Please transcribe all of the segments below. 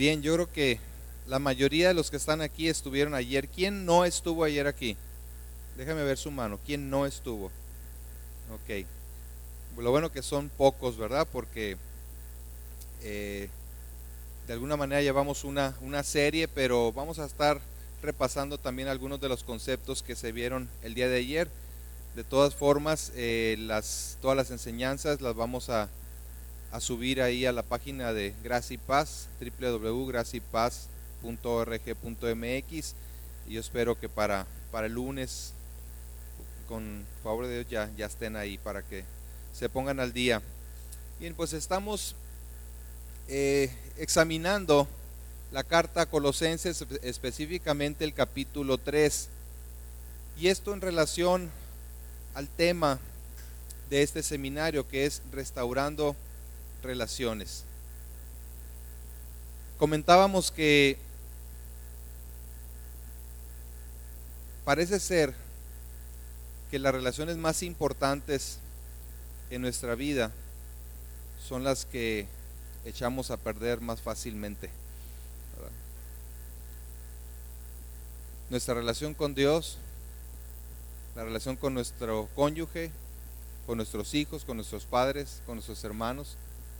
Bien, yo creo que la mayoría de los que están aquí estuvieron ayer. ¿Quién no estuvo ayer aquí? Déjame ver su mano. ¿Quién no estuvo? Ok. Lo bueno que son pocos, ¿verdad? Porque eh, de alguna manera llevamos una serie, pero vamos a estar repasando también algunos de los conceptos que se vieron el día de ayer. De todas formas, todas las enseñanzas las vamos a subir ahí a la página de Gracia y Paz, www.graciaypaz.org.mx, y yo espero que para el lunes, con favor de Dios, ya estén ahí para que se pongan al día. Bien, pues estamos examinando la carta a Colosenses, específicamente el capítulo 3, y esto en relación al tema de este seminario, que es restaurando relaciones. Comentábamos que parece ser que las relaciones más importantes en nuestra vida son las que echamos a perder más fácilmente, ¿verdad? Nuestra relación con Dios, la relación con nuestro cónyuge, con nuestros hijos, con nuestros padres, con nuestros hermanos.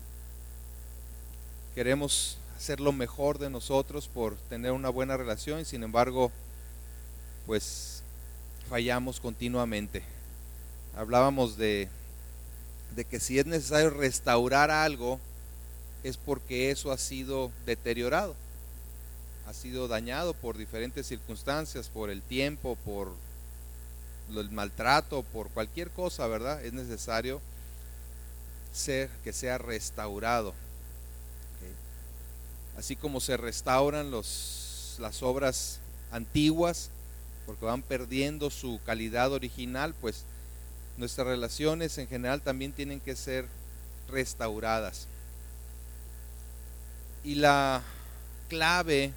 Queremos hacer lo mejor de nosotros por tener una buena relación, y sin embargo, pues fallamos continuamente. Hablábamos de que si es necesario restaurar algo, es porque eso ha sido deteriorado, ha sido dañado por diferentes circunstancias, por el tiempo, por el maltrato, por cualquier cosa, ¿verdad? Es necesario que sea restaurado. ¿Okay? Así como se restauran las obras antiguas, porque van perdiendo su calidad original, pues nuestras relaciones en general también tienen que ser restauradas. Y la clave,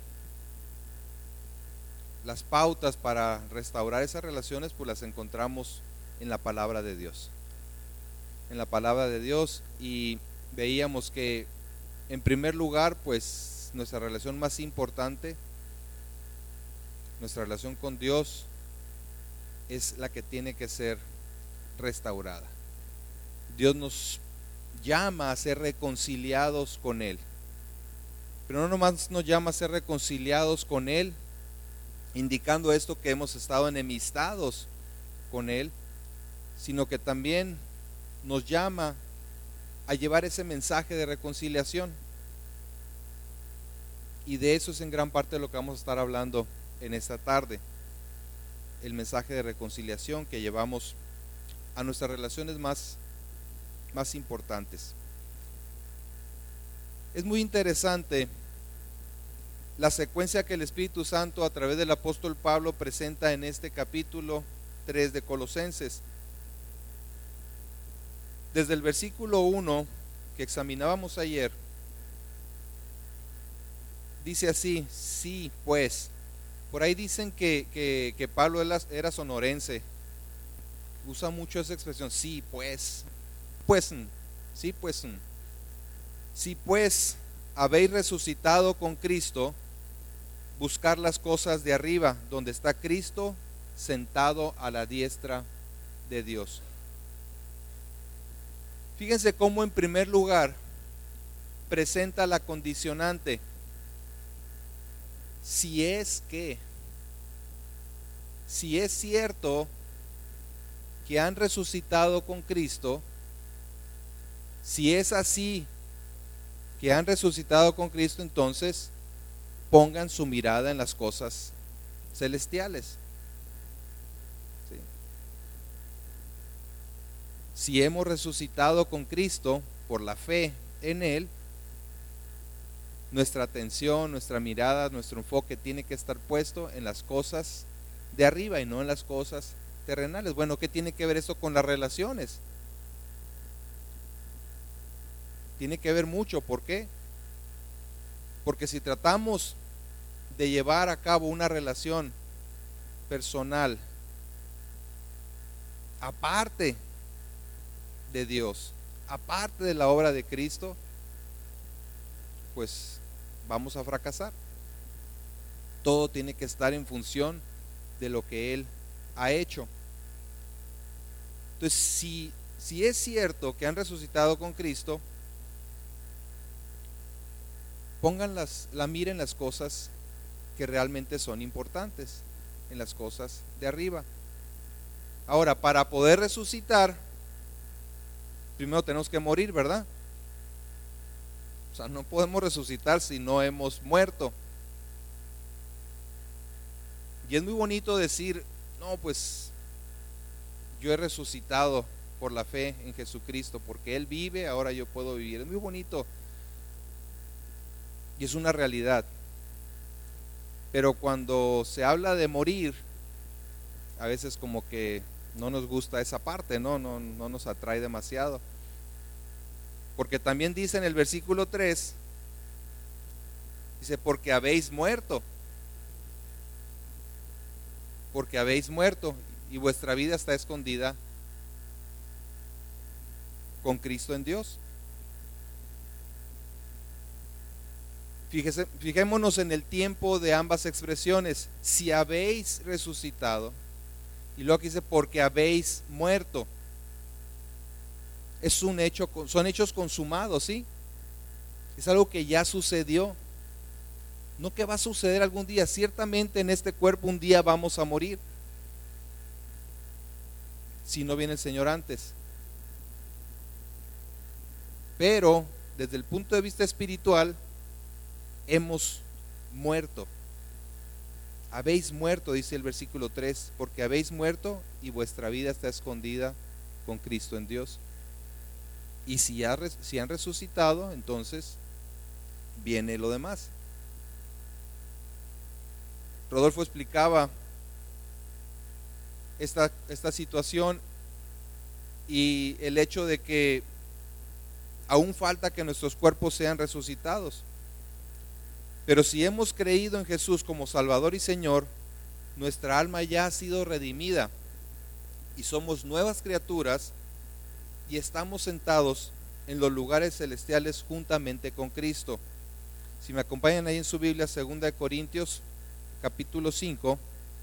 las pautas para restaurar esas relaciones, pues las encontramos en la palabra de Dios. En la palabra de Dios, y veíamos que en primer lugar, pues nuestra relación más importante, nuestra relación con Dios, es la que tiene que ser restaurada. Dios nos llama a ser reconciliados con Él, pero no nomás nos llama a ser reconciliados con Él, indicando esto que hemos estado enemistados con Él, sino que también nos llama a llevar ese mensaje de reconciliación. Y de eso es en gran parte lo que vamos a estar hablando en esta tarde. El mensaje de reconciliación que llevamos a nuestras relaciones más importantes. Es muy interesante la secuencia que el Espíritu Santo a través del apóstol Pablo presenta en este capítulo 3 de Colosenses. Desde el versículo 1 que examinábamos ayer, dice así: sí, pues. Por ahí dicen que Pablo era sonorense. Usa mucho esa expresión, sí, pues. Sí, pues. Si pues habéis resucitado con Cristo, buscar las cosas de arriba, donde está Cristo sentado a la diestra de Dios. Fíjense cómo en primer lugar presenta la condicionante. Si es cierto que han resucitado con Cristo, si es así que han resucitado con Cristo, entonces pongan su mirada en las cosas celestiales. ¿Sí? Si hemos resucitado con Cristo por la fe en Él, nuestra atención, nuestra mirada, nuestro enfoque tiene que estar puesto en las cosas de arriba y no en las cosas terrenales. Bueno, ¿qué tiene que ver eso con las relaciones? Tiene que ver mucho. ¿Por qué? Porque si tratamos de llevar a cabo una relación personal aparte de Dios, aparte de la obra de Cristo, pues vamos a fracasar. Todo tiene que estar en función de lo que Él ha hecho. Entonces, si es cierto que han resucitado con Cristo, pongan la mira en las cosas que realmente son importantes, en las cosas de arriba. Ahora, para poder resucitar, primero tenemos que morir, ¿verdad? O sea, no podemos resucitar si no hemos muerto. Y es muy bonito decir, no, pues yo he resucitado por la fe en Jesucristo, porque Él vive, ahora yo puedo vivir. Es muy bonito y es una realidad. Pero cuando se habla de morir, a veces como que no nos gusta esa parte, no nos atrae demasiado. Porque también dice en el versículo 3, dice, porque habéis muerto y vuestra vida está escondida con Cristo en Dios. Fijémonos en el tiempo de ambas expresiones. Si habéis resucitado, y luego aquí dice porque habéis muerto. Es un hecho, son hechos consumados, ¿sí? Es algo que ya sucedió. No que va a suceder algún día. Ciertamente en este cuerpo un día vamos a morir, si no viene el Señor antes. Pero desde el punto de vista espiritual, hemos muerto. Habéis muerto, dice el versículo 3, porque habéis muerto y vuestra vida está escondida con Cristo en Dios. Y si han resucitado, entonces viene lo demás. Rodolfo explicaba esta situación y el hecho de que aún falta que nuestros cuerpos sean resucitados. Pero si hemos creído en Jesús como Salvador y Señor, nuestra alma ya ha sido redimida y somos nuevas criaturas y estamos sentados en los lugares celestiales juntamente con Cristo. Si me acompañan ahí en su Biblia, 2 Corintios capítulo 5.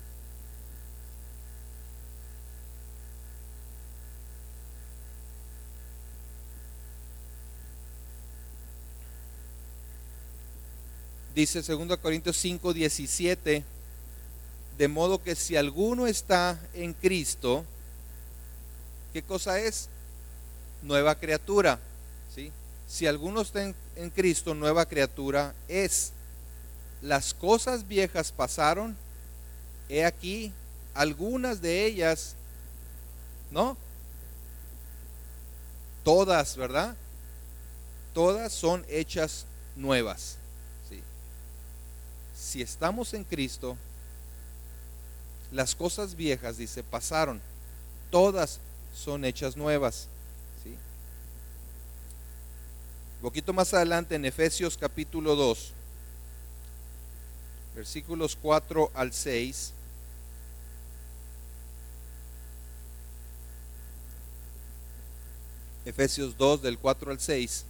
Dice 2 Corintios 5, 17, de modo que si alguno está en Cristo, ¿qué cosa es? Nueva criatura, ¿sí? Si alguno está en Cristo, nueva criatura es. Las cosas viejas pasaron, he aquí, algunas de ellas, ¿no? Todas, ¿verdad? Todas son hechas nuevas. Si estamos en Cristo, las cosas viejas, dice, pasaron, todas son hechas nuevas, ¿sí? Un poquito más adelante en Efesios capítulo 2, versículos 4 al 6, Efesios 2 del 4 al 6,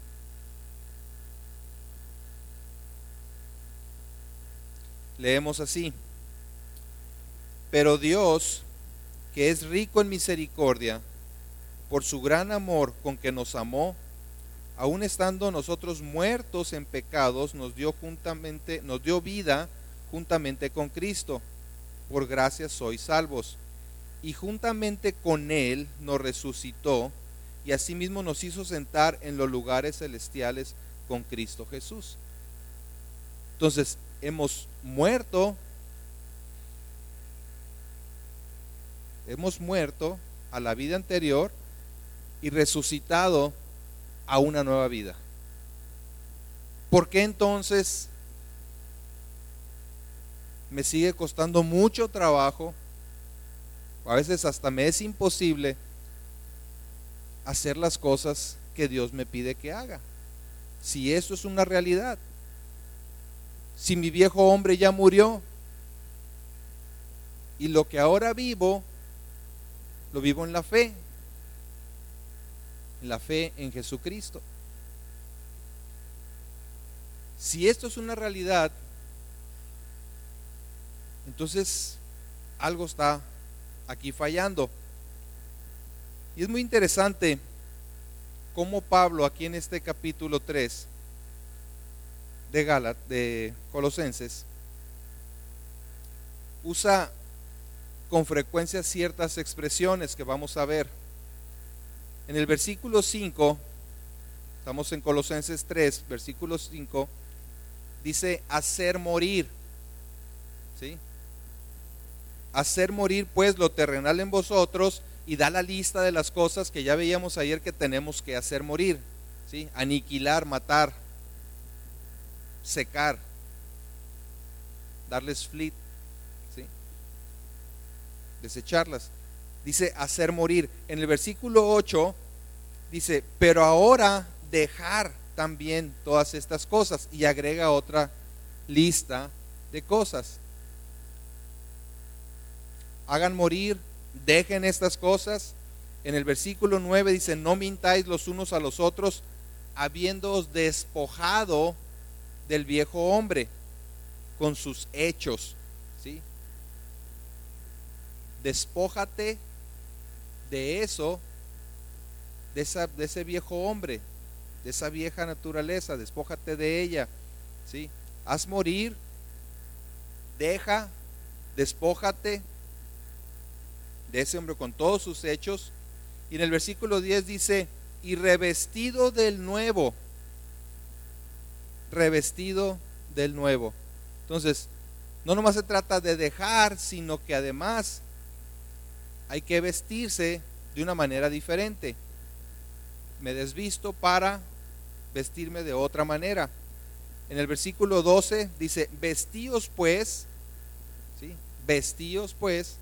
leemos así: pero Dios, que es rico en misericordia, por su gran amor con que nos amó, aun estando nosotros muertos en pecados, nos dio vida juntamente con Cristo. Por gracia sois salvos. Y juntamente con Él nos resucitó y asimismo nos hizo sentar en los lugares celestiales con Cristo Jesús. Entonces, hemos muerto a la vida anterior y resucitado a una nueva vida. ¿Por qué entonces me sigue costando mucho trabajo? A veces hasta me es imposible hacer las cosas que Dios me pide que haga. Si eso es una realidad. Si mi viejo hombre ya murió y lo que ahora vivo, lo vivo en la fe en Jesucristo. Si esto es una realidad, entonces algo está aquí fallando. Y es muy interesante cómo Pablo aquí en este capítulo 3 de Colosenses usa con frecuencia ciertas expresiones que vamos a ver. En el versículo 5, estamos en Colosenses 3, versículo 5, dice hacer morir, ¿sí? Hacer morir pues lo terrenal en vosotros, y da la lista de las cosas que ya veíamos ayer que tenemos que hacer morir, ¿sí? Aniquilar, matar, secar, darles flit, ¿sí? Desecharlas. Dice hacer morir. En el versículo 8 dice, pero ahora dejar también todas estas cosas, y agrega otra lista de cosas. Hagan morir, dejen estas cosas. En el versículo 9 dice, no mintáis los unos a los otros, habiéndoos despojado del viejo hombre con sus hechos, ¿sí? Despójate de eso, de ese viejo hombre, de esa vieja naturaleza, despójate de ella, ¿sí? Haz morir, deja, despójate de ese hombre con todos sus hechos. Y en el versículo 10 dice, y revestido del nuevo, revestido del nuevo. Entonces, no nomás se trata de dejar, sino que además hay que vestirse de una manera diferente. Me desvisto para vestirme de otra manera. En el versículo 12 dice, vestíos pues, ¿sí? Vestíos pues.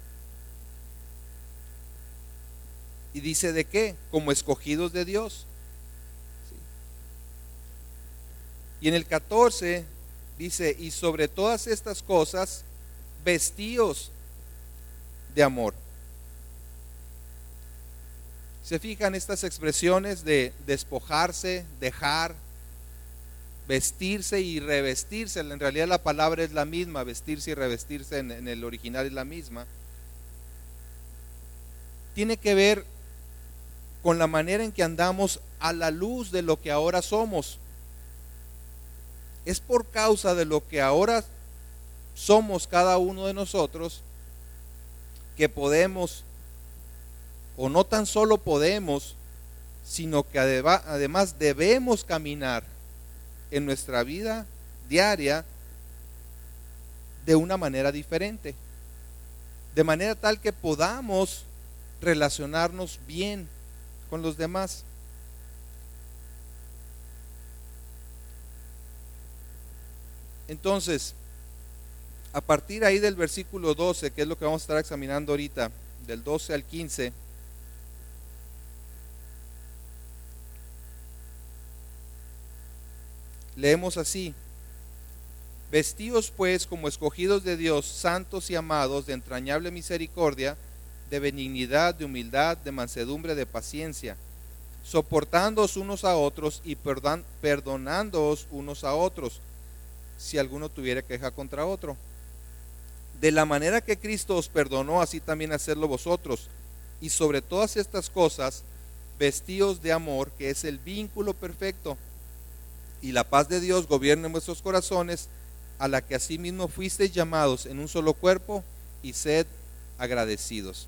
Y dice de qué, como escogidos de Dios, ¿sí? Y en el 14 dice, y sobre todas estas cosas, vestíos de amor. ¿Se fijan estas expresiones de despojarse, dejar, vestirse y revestirse? En realidad la palabra es la misma, vestirse y revestirse en el original es la misma. Tiene que ver con la manera en que andamos a la luz de lo que ahora somos. Es por causa de lo que ahora somos cada uno de nosotros que podemos, o no tan solo podemos, sino que además debemos caminar en nuestra vida diaria de una manera diferente, de manera tal que podamos relacionarnos bien con los demás. Entonces, a partir ahí del versículo 12, que es lo que vamos a estar examinando ahorita, del 12 al 15, leemos así: vestíos pues como escogidos de Dios, santos y amados, de entrañable misericordia, de benignidad, de humildad, de mansedumbre, de paciencia, soportándoos unos a otros y perdonándoos unos a otros, si alguno tuviera queja contra otro. De la manera que Cristo os perdonó, así también hacedlo vosotros. Y sobre todas estas cosas, vestíos de amor, que es el vínculo perfecto. Y la paz de Dios gobierne en vuestros corazones, a la que asimismo fuisteis llamados en un solo cuerpo, y sed agradecidos.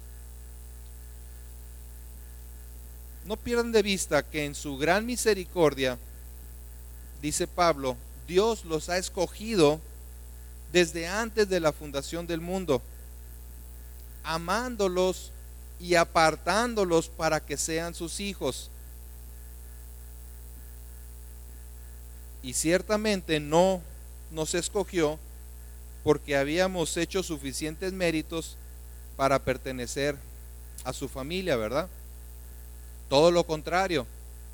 No pierdan de vista que en su gran misericordia, dice Pablo, Dios los ha escogido desde antes de la fundación del mundo, amándolos y apartándolos para que sean sus hijos. Y ciertamente no nos escogió porque habíamos hecho suficientes méritos para pertenecer a su familia, ¿verdad? Todo lo contrario.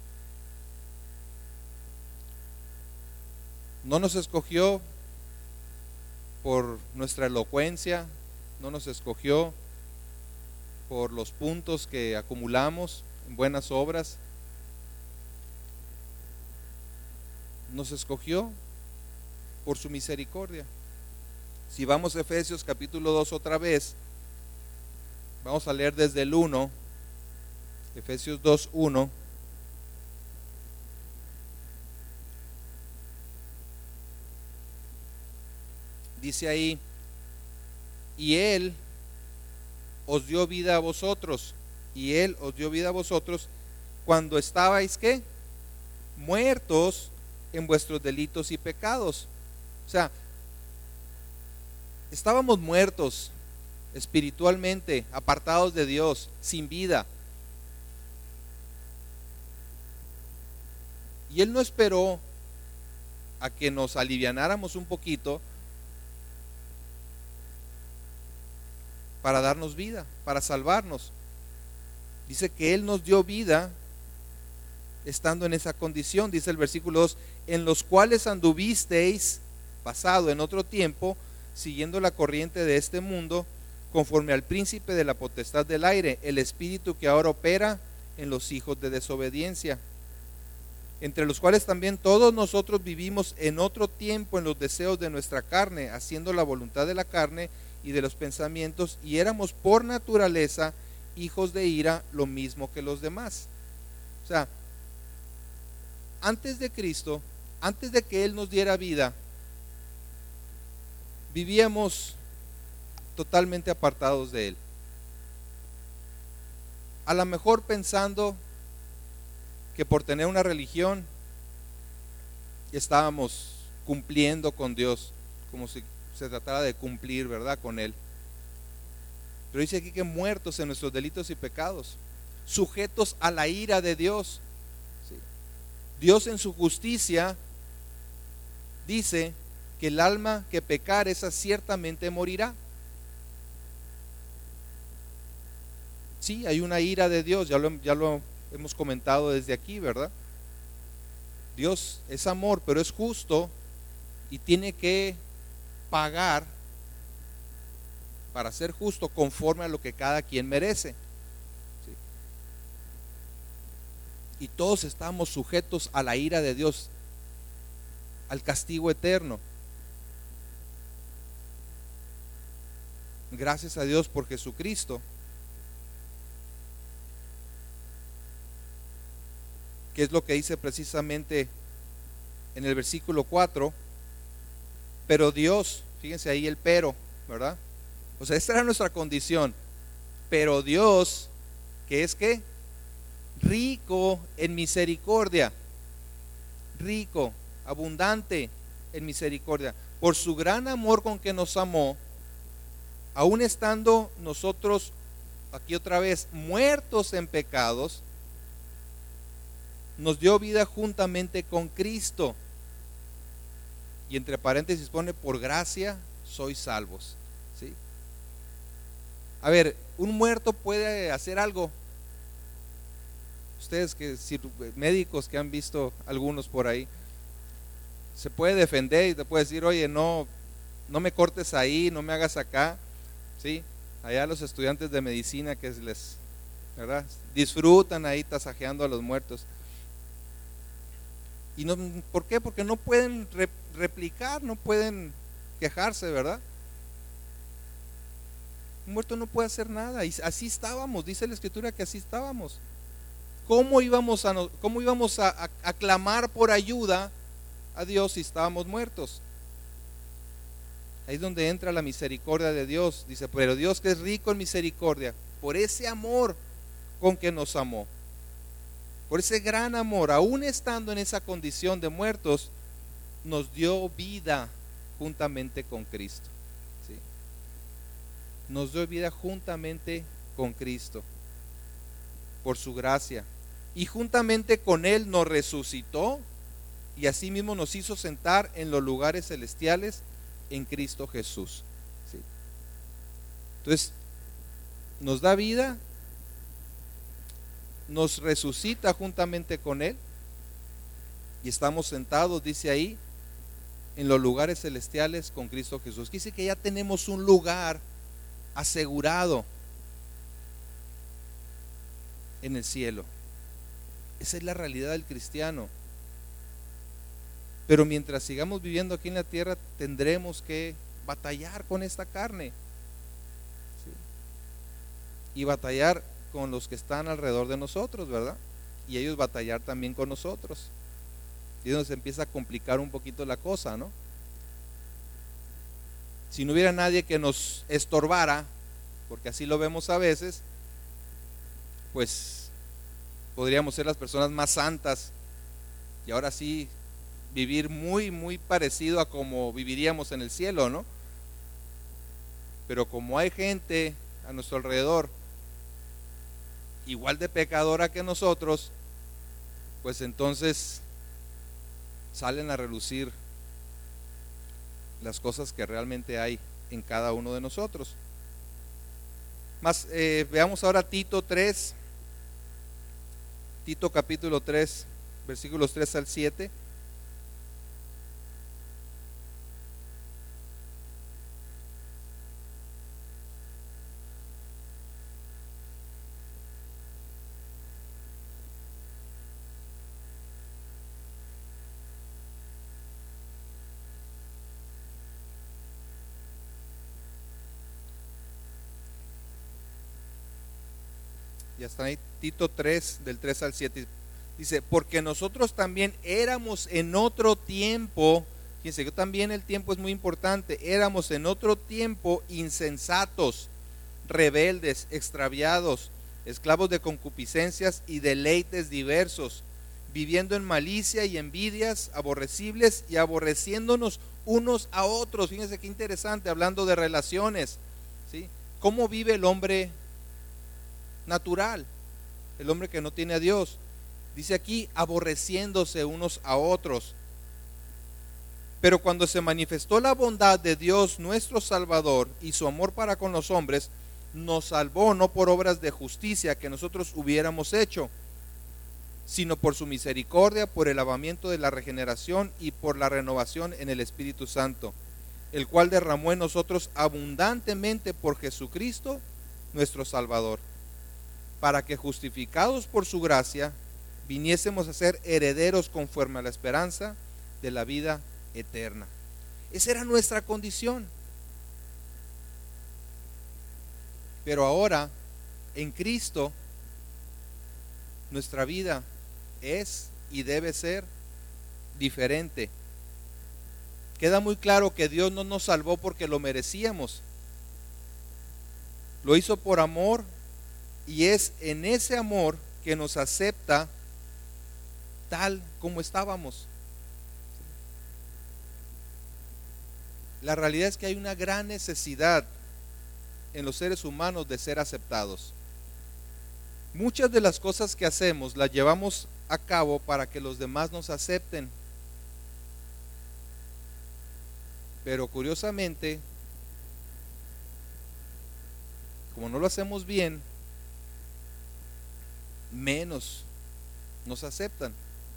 No nos escogió por nuestra elocuencia, no nos escogió por los puntos que acumulamos en buenas obras. Nos escogió por su misericordia. Si vamos a Efesios capítulo 2 otra vez, vamos a leer desde el 1, Efesios 2, 1. Dice ahí, y Él os dio vida a vosotros, y Él os dio vida a vosotros cuando estabais, ¿qué? Muertos en vuestros delitos y pecados. O sea, estábamos muertos espiritualmente, apartados de Dios, sin vida. Y Él no esperó a que nos alivianáramos un poquito para darnos vida, para salvarnos. Dice que Él nos dio vida estando en esa condición, dice el versículo 2, en los cuales anduvisteis pasado en otro tiempo, siguiendo la corriente de este mundo, conforme al príncipe de la potestad del aire, el espíritu que ahora opera en los hijos de desobediencia, entre los cuales también todos nosotros vivimos en otro tiempo en los deseos de nuestra carne, haciendo la voluntad de la carne y de los pensamientos, y éramos por naturaleza hijos de ira, lo mismo que los demás. O sea, antes de Cristo, antes de que Él nos diera vida, vivíamos totalmente apartados de Él. A lo mejor pensando que por tener una religión estábamos cumpliendo con Dios, como si se tratara de cumplir, ¿verdad?, con Él. Pero dice aquí que muertos en nuestros delitos y pecados, sujetos a la ira de Dios. ¿Sí? Dios en su justicia dice que el alma que pecar, esa ciertamente morirá. Sí, hay una ira de Dios, ya lo hemos comentado desde aquí, ¿verdad? Dios es amor, pero es justo y tiene que pagar para ser justo conforme a lo que cada quien merece. ¿Sí? Y todos estamos sujetos a la ira de Dios, al castigo eterno. Gracias a Dios por Jesucristo, que es lo que dice precisamente en el versículo 4, pero Dios, fíjense ahí el pero, ¿verdad? O sea, esta era nuestra condición, pero Dios, que es que rico en misericordia, rico, abundante en misericordia, por su gran amor con que nos amó, aun estando nosotros, aquí otra vez, muertos en pecados, nos dio vida juntamente con Cristo. Y entre paréntesis pone, por gracia sois salvos. ¿Sí? A ver, un muerto puede hacer algo. Ustedes médicos que han visto algunos por ahí, se puede defender y te puede decir, oye, no me cortes ahí, no me hagas acá. ¿Sí? Allá los estudiantes de medicina que ¿verdad?, disfrutan ahí tasajeando a los muertos. Y no, ¿por qué? Porque no pueden replicar, no pueden quejarse, ¿verdad? Un muerto no puede hacer nada. Y así estábamos, dice la Escritura que así estábamos. ¿Cómo íbamos a clamar por ayuda a Dios si estábamos muertos? Ahí es donde entra la misericordia de Dios. Dice, pero Dios, que es rico en misericordia, por ese amor con que nos amó, por ese gran amor, aún estando en esa condición de muertos, nos dio vida juntamente con Cristo. ¿Sí? Nos dio vida juntamente con Cristo, por su gracia. Y juntamente con Él nos resucitó y asimismo nos hizo sentar en los lugares celestiales en Cristo Jesús. ¿Sí? Entonces, nos da vida, nos resucita juntamente con Él y estamos sentados, dice ahí, en los lugares celestiales con Cristo Jesús. Dice que ya tenemos un lugar asegurado en el cielo. Esa es la realidad del cristiano. Pero mientras sigamos viviendo aquí en la tierra, tendremos que batallar con esta carne, ¿sí? Y batallar con los que están alrededor de nosotros, ¿verdad? Y ellos batallar también con nosotros. Y nos empieza a complicar un poquito la cosa, ¿no? Si no hubiera nadie que nos estorbara, porque así lo vemos a veces, pues podríamos ser las personas más santas y ahora sí vivir muy, muy parecido a como viviríamos en el cielo, ¿no? Pero como hay gente a nuestro alrededor igual de pecadora que nosotros, pues entonces salen a relucir las cosas que realmente hay en cada uno de nosotros. Veamos ahora Tito 3, Tito capítulo 3, versículos 3 al 7. Ya está ahí, Tito 3, del 3 al 7. Dice, porque nosotros también éramos en otro tiempo, fíjense que también el tiempo es muy importante, éramos en otro tiempo insensatos, rebeldes, extraviados, esclavos de concupiscencias y deleites diversos, viviendo en malicia y envidias, aborrecibles y aborreciéndonos unos a otros. Fíjense qué interesante, hablando de relaciones, ¿sí? ¿Cómo vive el hombre natural, el hombre que no tiene a Dios? Dice aquí, aborreciéndose unos a otros. Pero cuando se manifestó la bondad de Dios nuestro Salvador y su amor para con los hombres, nos salvó no por obras de justicia que nosotros hubiéramos hecho, sino por su misericordia, por el lavamiento de la regeneración y por la renovación en el Espíritu Santo, el cual derramó en nosotros abundantemente por Jesucristo nuestro Salvador, para que justificados por su gracia viniésemos a ser herederos conforme a la esperanza de la vida eterna. Esa era nuestra condición. Pero ahora, en Cristo, nuestra vida es y debe ser diferente. Queda muy claro que Dios no nos salvó porque lo merecíamos. Lo hizo por amor, y es en ese amor que nos acepta tal como estábamos. La realidad es que hay una gran necesidad en los seres humanos de ser aceptados. Muchas de las cosas que hacemos las llevamos a cabo para que los demás nos acepten. Pero curiosamente, como no lo hacemos bien, menos nos aceptan.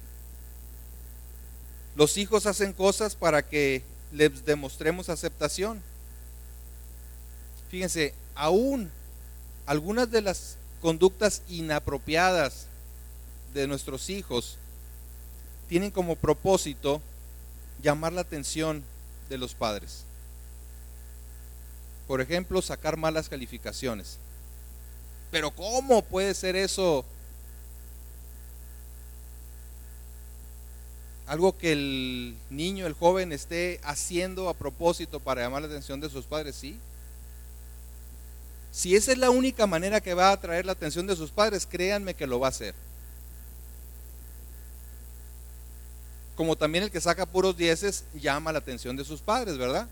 Los hijos hacen cosas para que les demostremos aceptación. Fíjense, aún algunas de las conductas inapropiadas de nuestros hijos tienen como propósito llamar la atención de los padres. Por ejemplo, sacar malas calificaciones. Pero ¿cómo puede ser eso algo que el niño, el joven esté haciendo a propósito para llamar la atención de sus padres? Sí. Si esa es la única manera que va a atraer la atención de sus padres, créanme que lo va a hacer. Como también el que saca puros dieces llama la atención de sus padres, ¿verdad?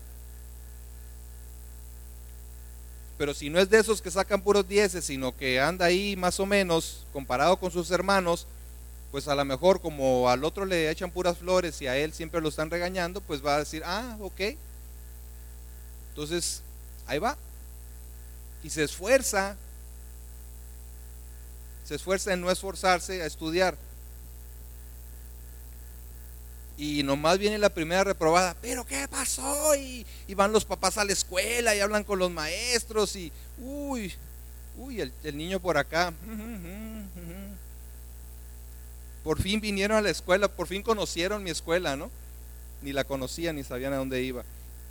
Pero si no es de esos que sacan puros dieces, sino que anda ahí más o menos comparado con sus hermanos, pues a lo mejor como al otro le echan puras flores y a él siempre lo están regañando, pues va a decir, ok. Entonces, ahí va. Y se esfuerza en no esforzarse a estudiar. Y nomás viene la primera reprobada, pero ¿qué pasó? Y van los papás a la escuela y hablan con los maestros y el niño por acá. Por fin vinieron a la escuela, por fin conocieron mi escuela, ¿no? ni la conocían ni sabían a dónde iba.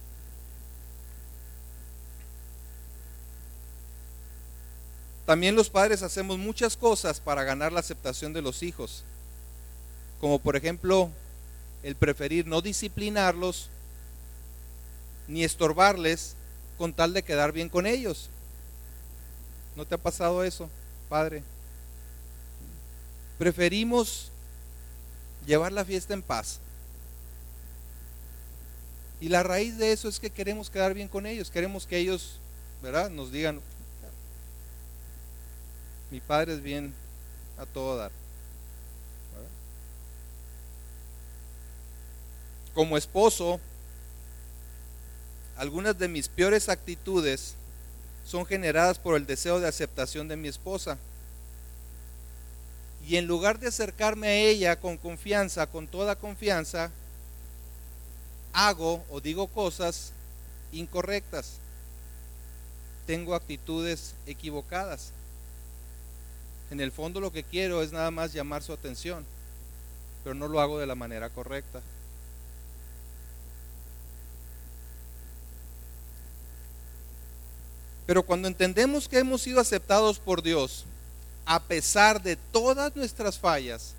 También los padres hacemos muchas cosas para ganar la aceptación de los hijos, como por ejemplo el preferir no disciplinarlos ni estorbarles con tal de quedar bien con ellos. ¿No te ha pasado eso, padre? Preferimos llevar la fiesta en paz. Y la raíz de eso es que queremos quedar bien con ellos, queremos que ellos, ¿verdad?, nos digan, mi padre es bien a todo dar. ¿Verdad? Como esposo, algunas de mis peores actitudes son generadas por el deseo de aceptación de mi esposa. Y en lugar de acercarme a ella con confianza, con toda confianza, hago o digo cosas incorrectas. Tengo actitudes equivocadas. En el fondo lo que quiero es nada más llamar su atención, pero no lo hago de la manera correcta. Pero cuando entendemos que hemos sido aceptados por Dios, a pesar de todas nuestras fallas,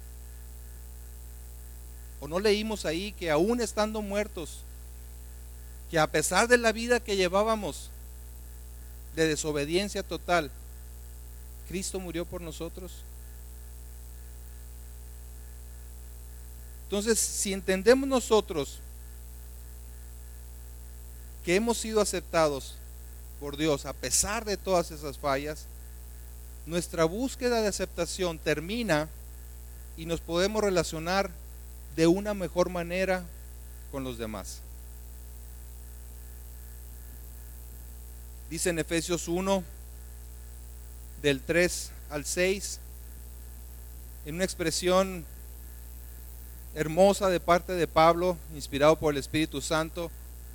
o no leímos ahí que aún estando muertos, que a pesar de la vida que llevábamos de desobediencia total, Cristo murió por nosotros. Entonces, si entendemos nosotros que hemos sido aceptados por Dios a pesar de todas esas fallas, nuestra búsqueda de aceptación termina y nos podemos relacionar de una mejor manera con los demás. Dice en Efesios 1, del 3 al 6, en una expresión hermosa de parte de Pablo, inspirado por el Espíritu Santo.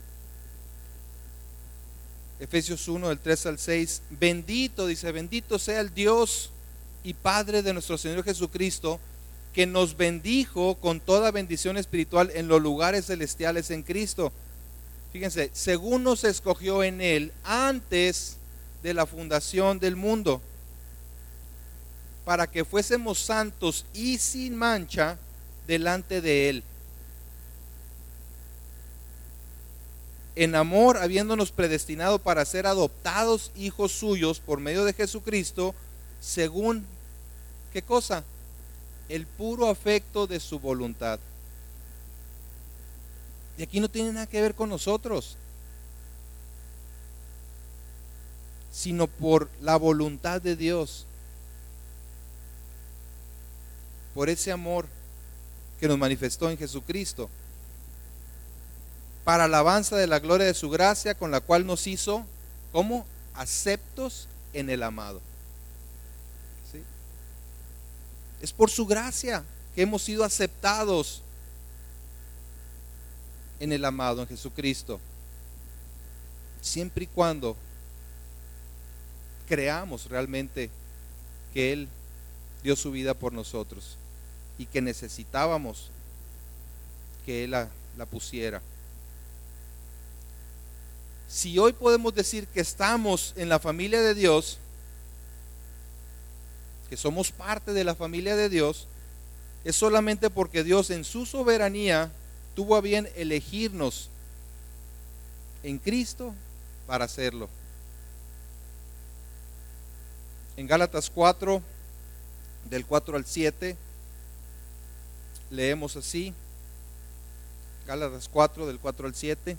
Efesios 1, del 3 al 6, bendito, dice, bendito sea el Dios y Padre de nuestro Señor Jesucristo, que nos bendijo con toda bendición espiritual en los lugares celestiales en Cristo. Fíjense, según nos escogió en Él antes de la fundación del mundo, para que fuésemos santos y sin mancha delante de Él. En amor, habiéndonos predestinado para ser adoptados hijos suyos por medio de Jesucristo, según, ¿qué cosa? El puro afecto de su voluntad. Y aquí no tiene nada que ver con nosotros, sino por la voluntad de Dios, por ese amor que nos manifestó en Jesucristo, para alabanza de la gloria de su gracia, con la cual nos hizo, ¿cómo? Aceptos en el amado. ¿Sí? Es por su gracia que hemos sido aceptados en el amado, en Jesucristo, siempre y cuando creamos realmente que Él dio su vida por nosotros y que necesitábamos que Él la pusiera. Si hoy podemos decir que estamos en la familia de Dios, que somos parte de la familia de Dios, es solamente porque Dios en su soberanía tuvo a bien elegirnos en Cristo para hacerlo. En Gálatas 4, del 4 al 7, leemos así. Gálatas 4, del 4 al 7.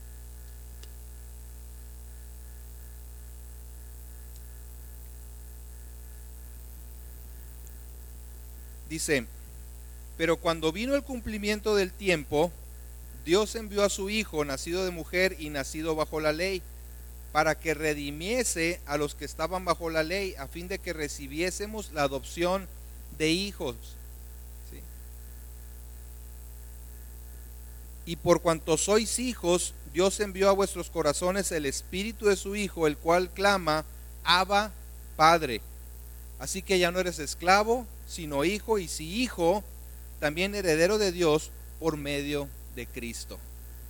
Dice: pero cuando vino el cumplimiento del tiempo, Dios envió a su Hijo, nacido de mujer y nacido bajo la ley, para que redimiese a los que estaban bajo la ley, a fin de que recibiésemos la adopción de hijos. ¿Sí? Y por cuanto sois hijos, Dios envió a vuestros corazones el Espíritu de su Hijo, el cual clama, Abba, Padre. Así que ya no eres esclavo, sino hijo, y si hijo, también heredero de Dios por medio de Cristo.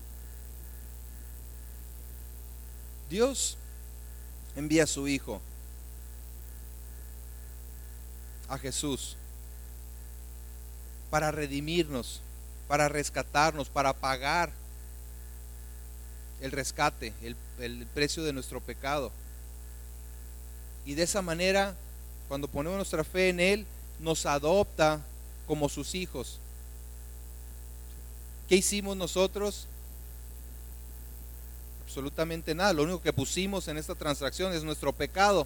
Dios envía a su Hijo, a Jesús, para redimirnos, para rescatarnos, para pagar el rescate, el precio de nuestro pecado. Y de esa manera, cuando ponemos nuestra fe en Él, nos adopta como sus hijos. ¿Qué hicimos nosotros? Absolutamente nada. Lo único que pusimos en esta transacción es nuestro pecado.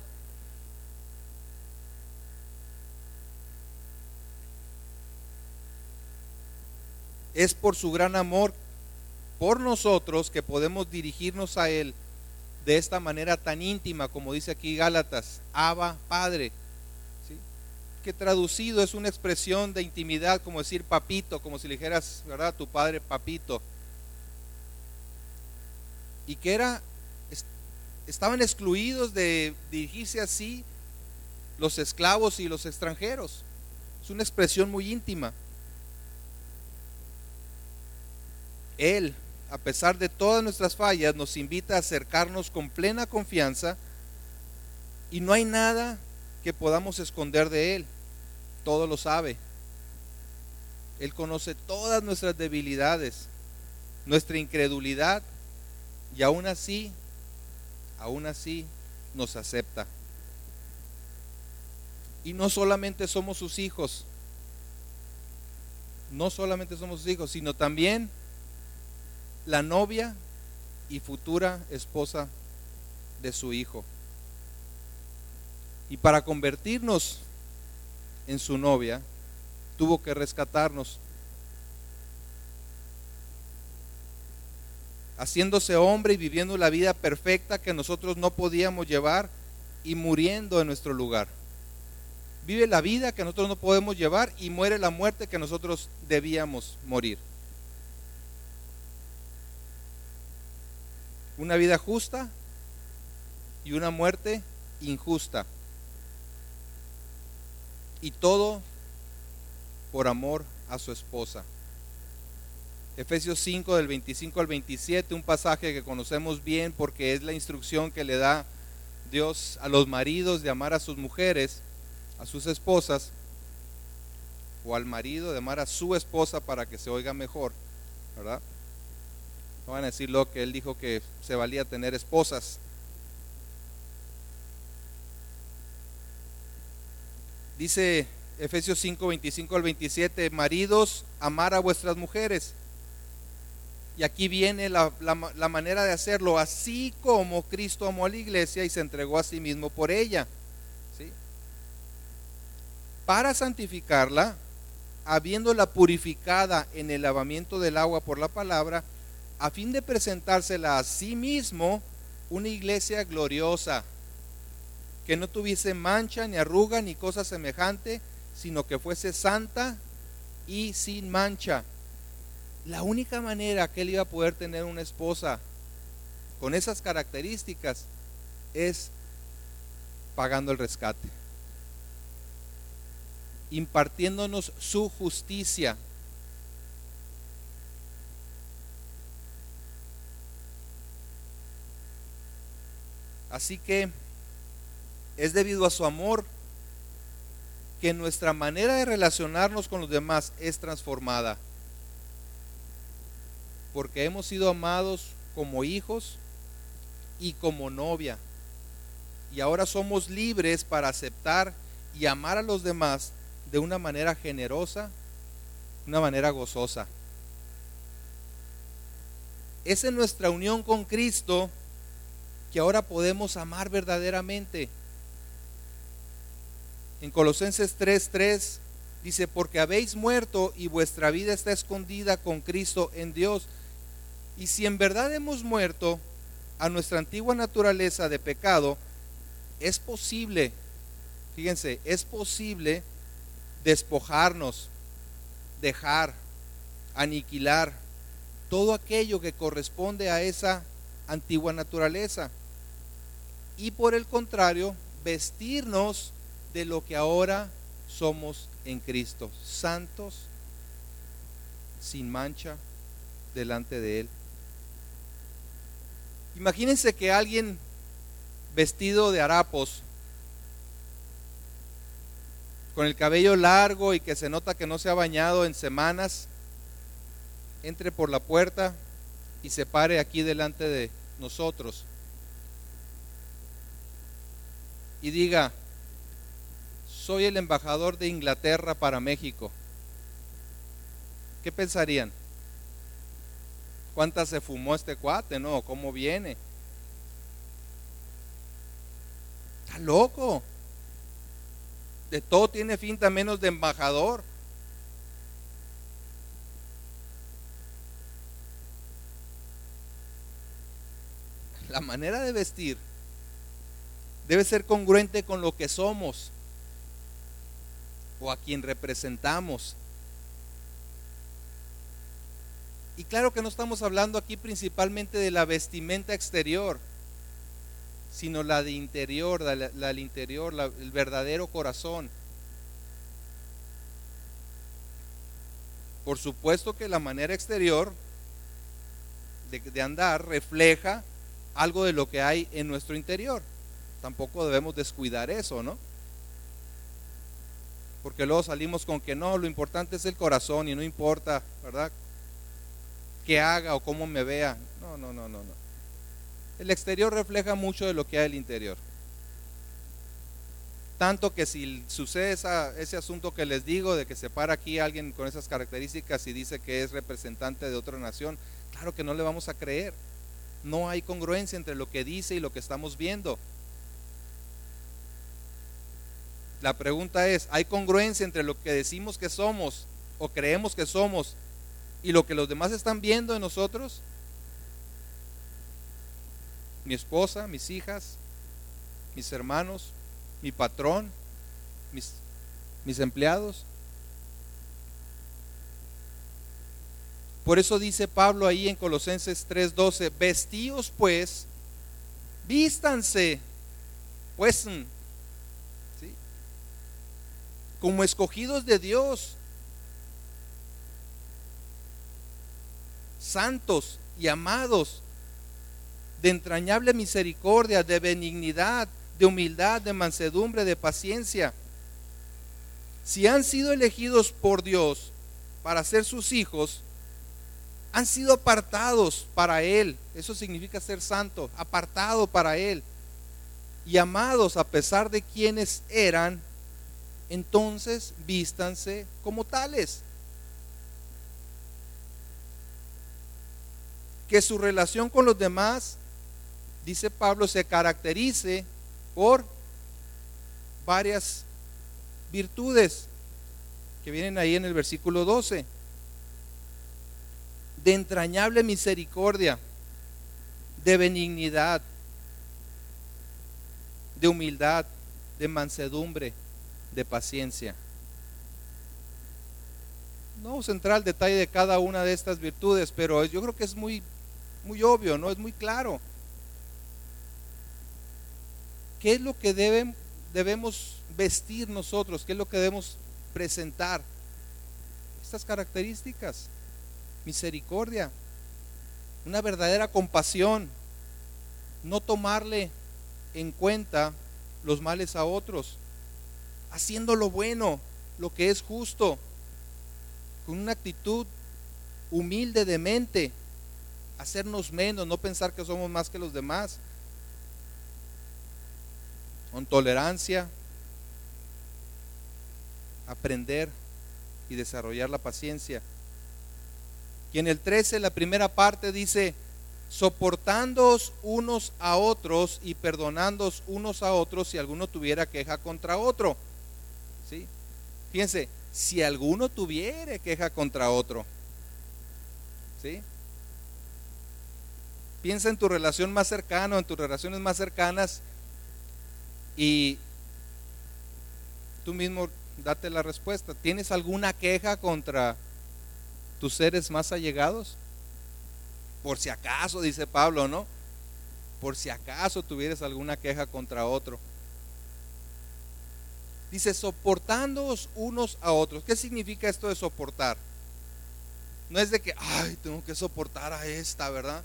Es por su gran amor por nosotros que podemos dirigirnos a Él de esta manera tan íntima, como dice aquí Gálatas, Abba, Padre, ¿sí? Que traducido es una expresión de intimidad, como decir papito, como si le dijeras, ¿verdad?, a tu padre papito. Y que estaban excluidos de dirigirse así los esclavos y los extranjeros. Es una expresión muy íntima. Él, a pesar de todas nuestras fallas, nos invita a acercarnos con plena confianza y no hay nada que podamos esconder de Él. Todo lo sabe. Él conoce todas nuestras debilidades, nuestra incredulidad y aún así nos acepta. Y no solamente somos sus hijos, sino también la novia y futura esposa de su Hijo. Y para convertirnos en su novia, tuvo que rescatarnos, haciéndose hombre y viviendo la vida perfecta que nosotros no podíamos llevar y muriendo en nuestro lugar. Vive la vida que nosotros no podemos llevar y muere la muerte que nosotros debíamos morir. Una vida justa y una muerte injusta. Y todo por amor a su esposa. Efesios 5 del 25 al 27, un pasaje que conocemos bien porque es la instrucción que le da Dios a los maridos de amar a sus mujeres, a sus esposas, o al marido de amar a su esposa para que se oiga mejor, ¿verdad? No van a decir lo que él dijo que se valía tener esposas. Dice Efesios 5, 25 al 27, maridos, amar a vuestras mujeres. Y aquí viene la manera de hacerlo, así como Cristo amó a la iglesia y se entregó a sí mismo por ella, ¿sí?, para santificarla, habiéndola purificada en el lavamiento del agua por la palabra, a fin de presentársela a sí mismo una iglesia gloriosa, que no tuviese mancha, ni arruga, ni cosa semejante, sino que fuese santa y sin mancha. La única manera que él iba a poder tener una esposa con esas características es pagando el rescate, impartiéndonos su justicia. Así que es debido a su amor que nuestra manera de relacionarnos con los demás es transformada, porque hemos sido amados como hijos y como novia, y ahora somos libres para aceptar y amar a los demás de una manera generosa, una manera gozosa. Es en nuestra unión con Cristo que ahora podemos amar verdaderamente. En Colosenses 3:3 dice, porque habéis muerto y vuestra vida está escondida con Cristo en Dios. Y si en verdad hemos muerto a nuestra antigua naturaleza de pecado, es posible, fíjense, es posible despojarnos, dejar, aniquilar todo aquello que corresponde a esa antigua naturaleza. Y por el contrario, vestirnos de lo que ahora somos en Cristo, santos, sin mancha delante de Él. Imagínense que alguien vestido de harapos, con el cabello largo y que se nota que no se ha bañado en semanas, entre por la puerta y se pare aquí delante de nosotros y diga: soy el embajador de Inglaterra para México. ¿Qué pensarían? ¿Cuántas se fumó este cuate? ¿No? ¿Cómo viene? Está loco. De todo tiene finta menos de embajador. La manera de vestir debe ser congruente con lo que somos o a quien representamos. Y claro que no estamos hablando aquí principalmente de la vestimenta exterior, sino la de interior, la interior, el verdadero corazón. Por supuesto que la manera exterior de andar refleja algo de lo que hay en nuestro interior. Tampoco debemos descuidar eso, ¿no? Porque luego salimos con que no, lo importante es el corazón y no importa, ¿verdad?, qué haga o cómo me vea. No. El exterior refleja mucho de lo que hay en el interior. Tanto que si sucede ese asunto que les digo, de que se para aquí alguien con esas características y dice que es representante de otra nación, claro que no le vamos a creer. No hay congruencia entre lo que dice y lo que estamos viendo. La pregunta es: ¿hay congruencia entre lo que decimos que somos o creemos que somos y lo que los demás están viendo en nosotros? Mi esposa, mis hijas, mis hermanos, mi patrón, mis empleados. Por eso dice Pablo ahí en Colosenses 3:12: vestíos pues, vístanse pues, ¿sí?, como escogidos de Dios, santos y amados, de entrañable misericordia, de benignidad, de humildad, de mansedumbre, de paciencia. Si han sido elegidos por Dios para ser sus hijos, han sido apartados para Él. Eso significa ser santo, apartado para Él, y amados a pesar de quienes eran. Entonces vístanse como tales. Que su relación con los demás, dice Pablo, se caracterice por varias virtudes que vienen ahí en el versículo 12: de entrañable misericordia, de benignidad, de humildad, de mansedumbre, de paciencia. No vamos a entrar al detalle de cada una de estas virtudes, pero yo creo que es muy obvio, ¿no? Es muy claro. ¿Qué es lo que debemos vestir nosotros? ¿Qué es lo que debemos presentar? Estas características: misericordia, una verdadera compasión, no tomarle en cuenta los males a otros, haciendo lo bueno, lo que es justo, con una actitud humilde de mente, hacernos menos, no pensar que somos más que los demás, con tolerancia, aprender y desarrollar la paciencia. Y en el 13, la primera parte dice: soportándoos unos a otros y perdonándoos unos a otros si alguno tuviera queja contra otro. ¿Sí? Fíjense, si alguno tuviera queja contra otro. ¿Sí? Piensa en tu relación más cercana, en tus relaciones más cercanas, y tú mismo date la respuesta. ¿Tienes alguna queja contra tus seres más allegados? Por si acaso, dice Pablo, ¿no? Por si acaso tuvieras alguna queja contra otro. Dice: soportándoos unos a otros. ¿Qué significa esto de soportar? No es de que, ay, tengo que soportar a esta, ¿verdad?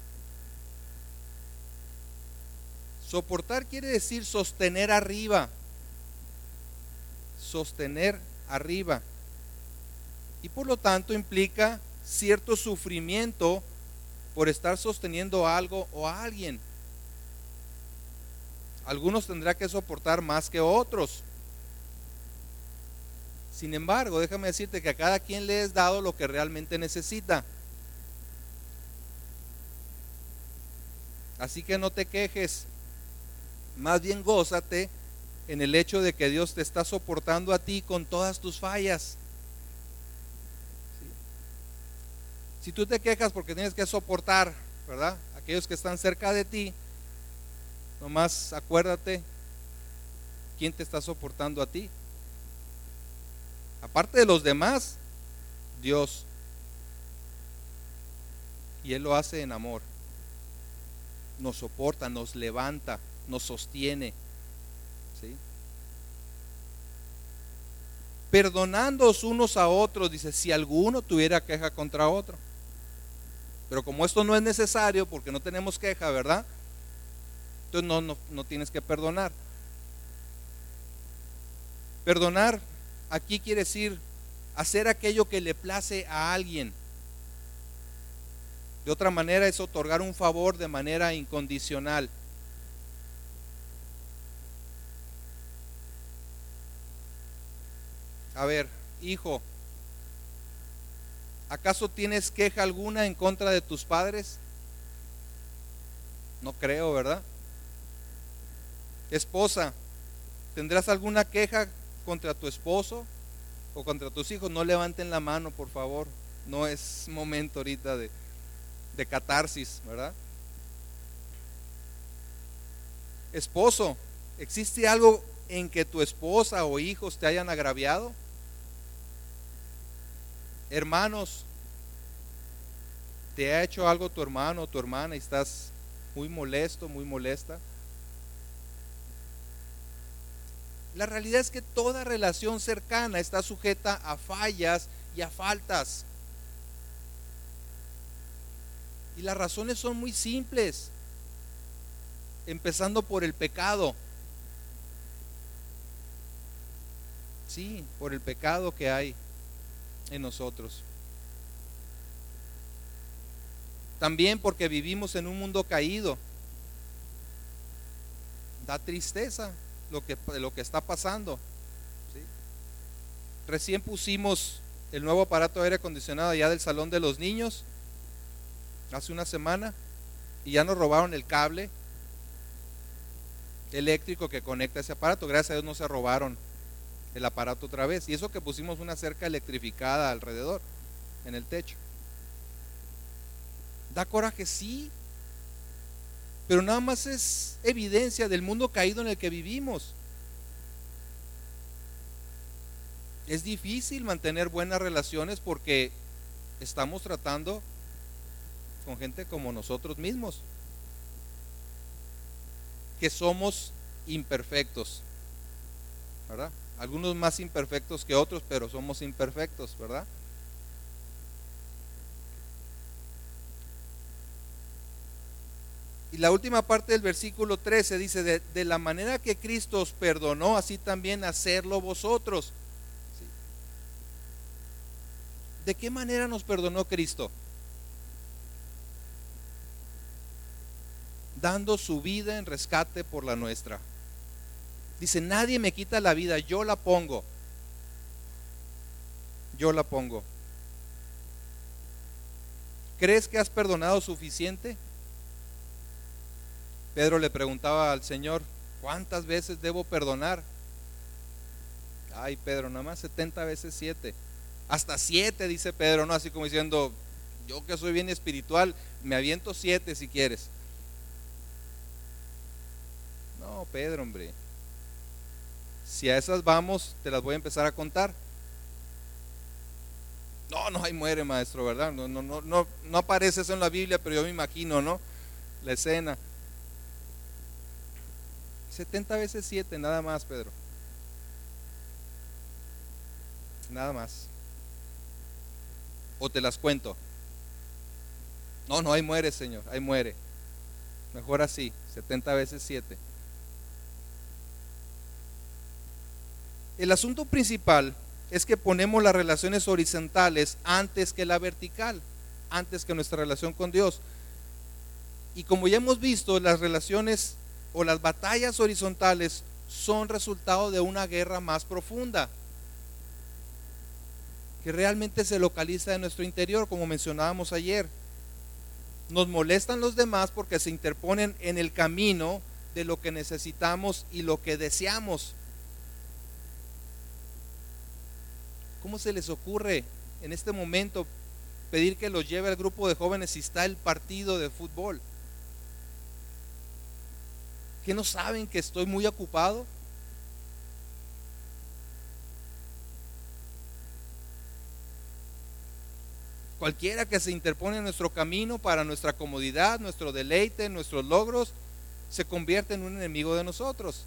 Soportar quiere decir sostener arriba. Sostener arriba. Y por lo tanto implica cierto sufrimiento por estar sosteniendo algo o a alguien. Algunos tendrán que soportar más que otros. Sin embargo, déjame decirte que a cada quien le es dado lo que realmente necesita. Así que no te quejes, más bien gózate en el hecho de que Dios te está soportando a ti con todas tus fallas. Si tú te quejas porque tienes que soportar, ¿verdad?, aquellos que están cerca de ti, nomás acuérdate quién te está soportando a ti. Aparte de los demás, Dios. Y Él lo hace en amor. Nos soporta, nos levanta, nos sostiene, ¿sí? Perdonándoos unos a otros, dice, si alguno tuviera queja contra otro. Pero como esto no es necesario, porque no tenemos queja, ¿verdad? Entonces no tienes que perdonar. Perdonar aquí quiere decir hacer aquello que le place a alguien. De otra manera es otorgar un favor de manera incondicional. A ver, hijo, ¿acaso tienes queja alguna en contra de tus padres? No creo, ¿verdad? Esposa, ¿tendrás alguna queja contra tu esposo o contra tus hijos? No levanten la mano, por favor. No es momento ahorita de catarsis, ¿verdad? Esposo, ¿existe algo en que tu esposa o hijos te hayan agraviado? Hermanos, ¿te ha hecho algo tu hermano o tu hermana y estás muy molesto, muy molesta? La realidad es que toda relación cercana está sujeta a fallas y a faltas. Y las razones son muy simples, empezando por el pecado. Sí, por el pecado que hay en nosotros. También porque vivimos en un mundo caído. Da tristeza lo que está pasando, ¿sí? Recién pusimos el nuevo aparato de aire acondicionado allá del salón de los niños hace una semana y ya nos robaron el cable eléctrico que conecta ese aparato. Gracias a Dios no se robaron el aparato otra vez, y eso que pusimos una cerca electrificada alrededor en el techo. Da coraje, sí, pero nada más es evidencia del mundo caído en el que vivimos. Es difícil mantener buenas relaciones porque estamos tratando con gente como nosotros mismos, que somos imperfectos, ¿verdad? Algunos más imperfectos que otros, pero somos imperfectos, ¿verdad? Y la última parte del versículo 13 dice, de la manera que Cristo os perdonó, así también hacerlo vosotros. ¿Sí? ¿De qué manera nos perdonó Cristo? Dando su vida en rescate por la nuestra. Dice, nadie me quita la vida, yo la pongo. Yo la pongo. ¿Crees que has perdonado suficiente? Pedro le preguntaba al Señor, ¿cuántas veces debo perdonar? Ay, Pedro, nada más 70 veces 7. Hasta 7, dice Pedro, ¿no? Así como diciendo, yo que soy bien espiritual, me aviento 7 si quieres. No, Pedro, hombre. Si a esas vamos, te las voy a empezar a contar. No, ahí muere, maestro, ¿verdad? No aparece eso en la Biblia, pero yo me imagino, ¿no? La escena. 70 veces 7, nada más, Pedro. Nada más. ¿O te las cuento? No, no, ahí muere, Señor, ahí muere. Mejor así, 70 veces 7. El asunto principal es que ponemos las relaciones horizontales antes que la vertical, antes que nuestra relación con Dios. Y como ya hemos visto, las relaciones o las batallas horizontales son resultado de una guerra más profunda, que realmente se localiza en nuestro interior, como mencionábamos ayer. Nos molestan los demás porque se interponen en el camino de lo que necesitamos y lo que deseamos. ¿Cómo se les ocurre en este momento pedir que los lleve al grupo de jóvenes si está el partido de fútbol? ¿Que no saben que estoy muy ocupado? Cualquiera que se interpone en nuestro camino para nuestra comodidad, nuestro deleite, nuestros logros, se convierte en un enemigo de nosotros.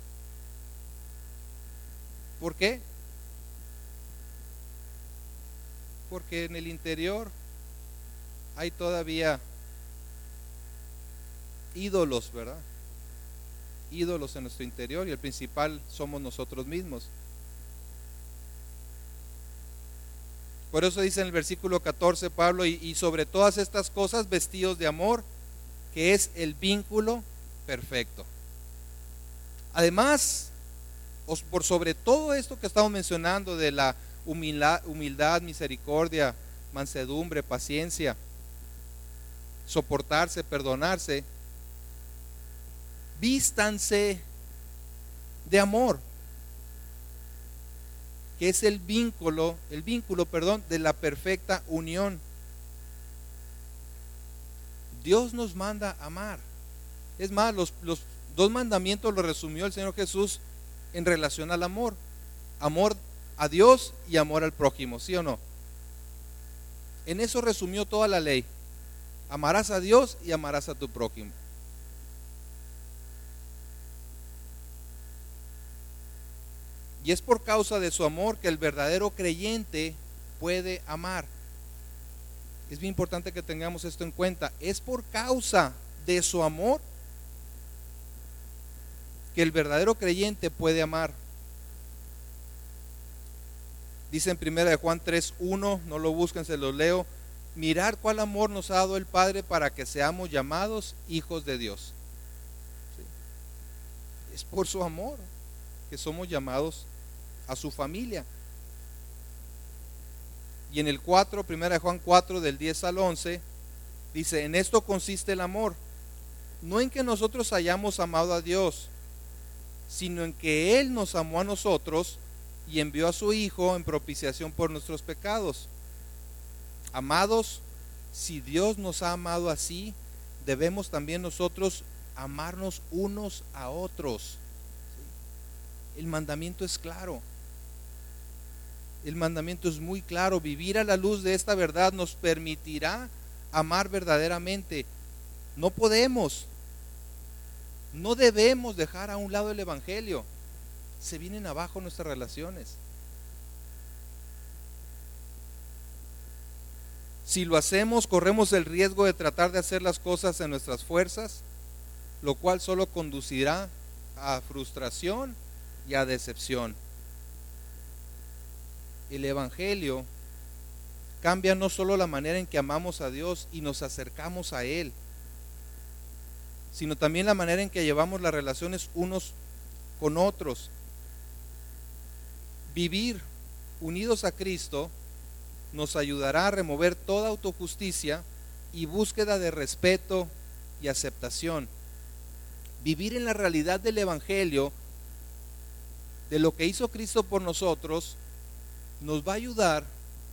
¿Por qué? Porque en el interior hay todavía ídolos, ¿verdad? Ídolos en nuestro interior, y el principal somos nosotros mismos. Por eso dice en el versículo 14 Pablo, y sobre todas estas cosas vestidos de amor, que es el vínculo perfecto. Además, por sobre todo esto que estamos mencionando de la humildad, misericordia, mansedumbre, paciencia, soportarse, perdonarse, vístanse de amor, que es el vínculo, de la perfecta unión. Dios nos manda a amar. Es más, los dos mandamientos los resumió el Señor Jesús en relación al amor. Amor a Dios y amor al prójimo, ¿sí o no? En eso resumió toda la ley. Amarás a Dios y amarás a tu prójimo. Y es por causa de su amor que el verdadero creyente puede amar. Es bien importante que tengamos esto en cuenta. Es por causa de su amor que el verdadero creyente puede amar. Dice en 1 Juan 3:1, no lo busquen, se los leo. Mirad cuál amor nos ha dado el Padre para que seamos llamados hijos de Dios. ¿Sí? Es por su amor que somos llamados a su familia. Y en el 4, 1 Juan 4 del 10 al 11, dice: en esto consiste el amor, no en que nosotros hayamos amado a Dios, sino en que Él nos amó a nosotros y envió a su Hijo en propiciación por nuestros pecados. Amados, si Dios nos ha amado así, debemos también nosotros amarnos unos a otros. El mandamiento es claro. El mandamiento es muy claro. Vivir a la luz de esta verdad nos permitirá amar verdaderamente. No podemos, no debemos dejar a un lado el evangelio. Se vienen abajo nuestras relaciones. Si lo hacemos, corremos el riesgo de tratar de hacer las cosas en nuestras fuerzas, lo cual solo conducirá a frustración y a decepción. El evangelio cambia no solo la manera en que amamos a Dios y nos acercamos a Él, sino también la manera en que llevamos las relaciones unos con otros. Vivir unidos a Cristo nos ayudará a remover toda autojusticia y búsqueda de respeto y aceptación. Vivir en la realidad del evangelio, de lo que hizo Cristo por nosotros, nos va a ayudar,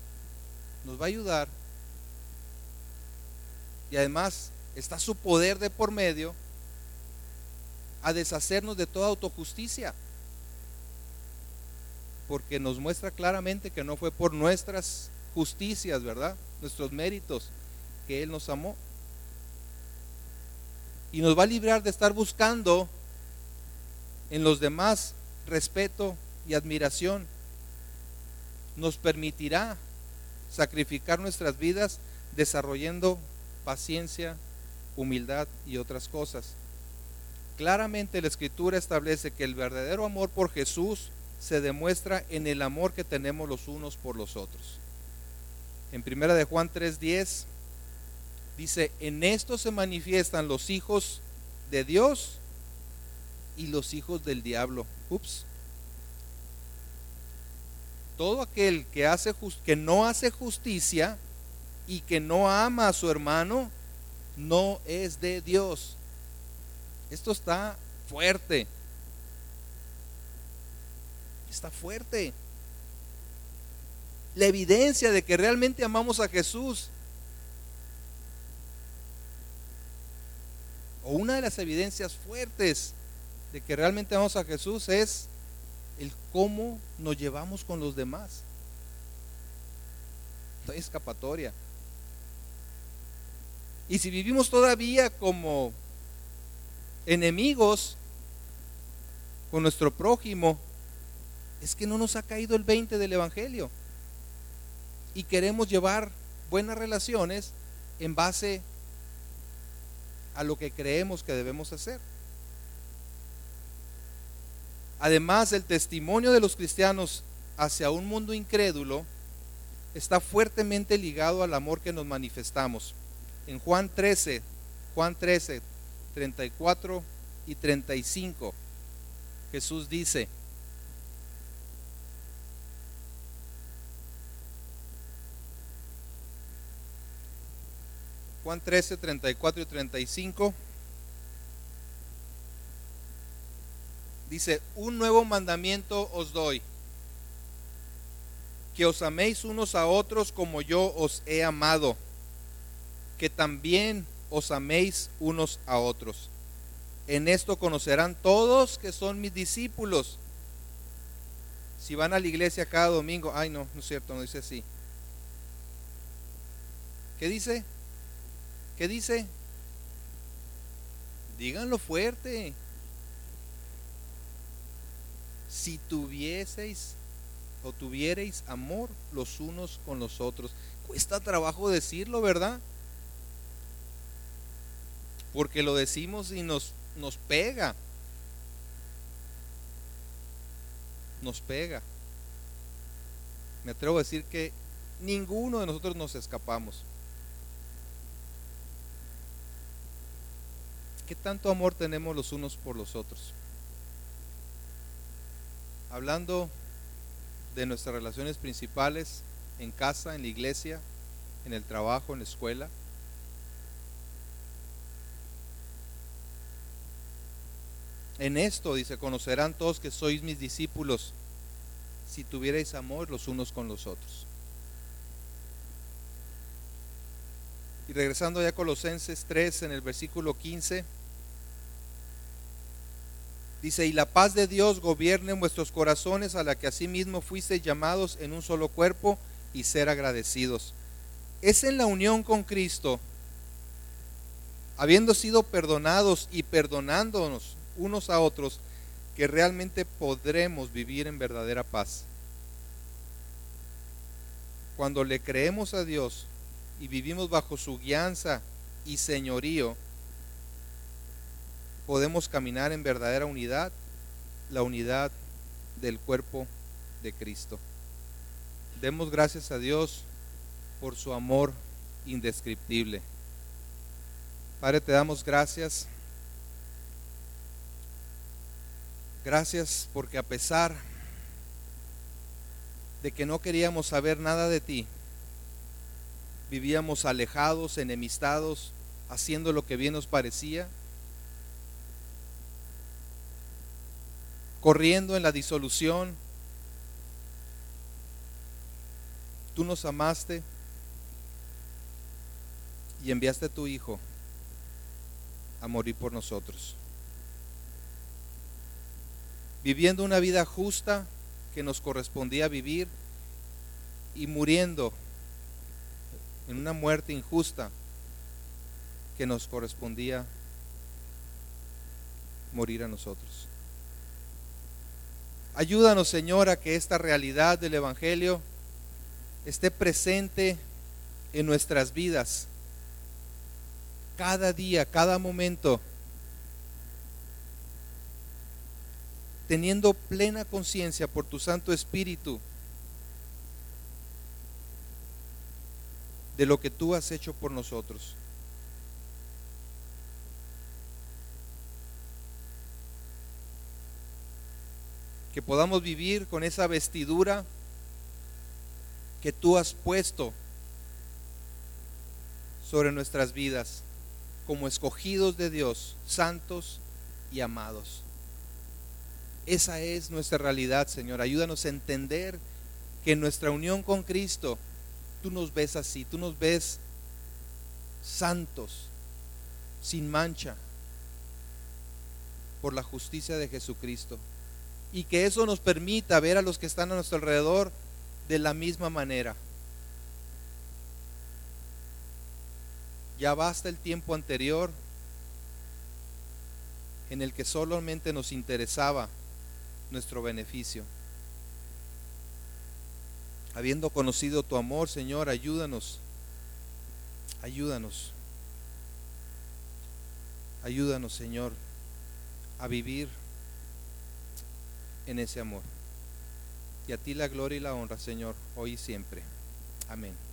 y además está su poder de por medio a deshacernos de toda autojusticia, porque nos muestra claramente que no fue por nuestras justicias, ¿verdad?, nuestros méritos, que Él nos amó, y nos va a librar de estar buscando en los demás respeto y admiración. Nos permitirá sacrificar nuestras vidas desarrollando paciencia, humildad y otras cosas. Claramente la Escritura establece que el verdadero amor por Jesús se demuestra en el amor que tenemos los unos por los otros. En 1 de Juan 3:10 dice: en esto se manifiestan los hijos de Dios y los hijos del diablo. Todo aquel que no hace justicia y que no ama a su hermano no es de Dios. Esto está fuerte. Está fuerte. La evidencia de que realmente amamos a Jesús, o una de las evidencias fuertes de que realmente amamos a Jesús, es el cómo nos llevamos con los demás. No hay escapatoria. Y si vivimos todavía como enemigos con nuestro prójimo, es que no nos ha caído el 20 del Evangelio y queremos llevar buenas relaciones en base a lo que creemos que debemos hacer. Además, el testimonio de los cristianos hacia un mundo incrédulo está fuertemente ligado al amor que nos manifestamos. En Juan 13, 34 y 35, Jesús dice: Juan 13, 34 y 35 dice: un nuevo mandamiento os doy, que os améis unos a otros como yo os he amado, que también os améis unos a otros. En esto conocerán todos que son mis discípulos. Si van a la iglesia cada domingo, no es cierto, no dice así. ¿Qué dice? ¿Qué dice? Díganlo fuerte. Si tuvierais amor los unos con los otros. Cuesta trabajo decirlo, ¿verdad? Porque lo decimos y nos pega. Nos pega. Me atrevo a decir que ninguno de nosotros nos escapamos. ¿Qué tanto amor tenemos los unos por los otros? Hablando de nuestras relaciones principales, en casa, en la iglesia, en el trabajo, en la escuela. En esto, dice, conocerán todos que sois mis discípulos, si tuvierais amor los unos con los otros. Y regresando ya a Colosenses 3, en el versículo 15, dice: y la paz de Dios gobierne en vuestros corazones, a la que asimismo fuisteis llamados en un solo cuerpo, y ser agradecidos. Es en la unión con Cristo, habiendo sido perdonados y perdonándonos unos a otros, que realmente podremos vivir en verdadera paz. Cuando le creemos a Dios y vivimos bajo su guianza y señorío, podemos caminar en verdadera unidad, la unidad del cuerpo de Cristo. Demos gracias a Dios por su amor indescriptible. Padre, te damos gracias. Gracias porque a pesar de que no queríamos saber nada de ti, vivíamos alejados, enemistados, haciendo lo que bien nos parecía, corriendo en la disolución. Tú nos amaste y enviaste a tu Hijo a morir por nosotros, viviendo una vida justa que nos correspondía vivir y muriendo en una muerte injusta que nos correspondía morir a nosotros. Ayúdanos, Señor, a que esta realidad del Evangelio esté presente en nuestras vidas, cada día, cada momento, teniendo plena conciencia por tu Santo Espíritu de lo que tú has hecho por nosotros. Que podamos vivir con esa vestidura que tú has puesto sobre nuestras vidas, como escogidos de Dios, santos y amados. Esa es nuestra realidad, Señor. Ayúdanos a entender que en nuestra unión con Cristo, tú nos ves así, tú nos ves santos, sin mancha, por la justicia de Jesucristo. Y que eso nos permita ver a los que están a nuestro alrededor de la misma manera. Ya basta el tiempo anterior en el que solamente nos interesaba nuestro beneficio. Habiendo conocido tu amor, Señor, ayúdanos, Señor, a vivir en ese amor. Y a ti la gloria y la honra, Señor, hoy y siempre. Amén.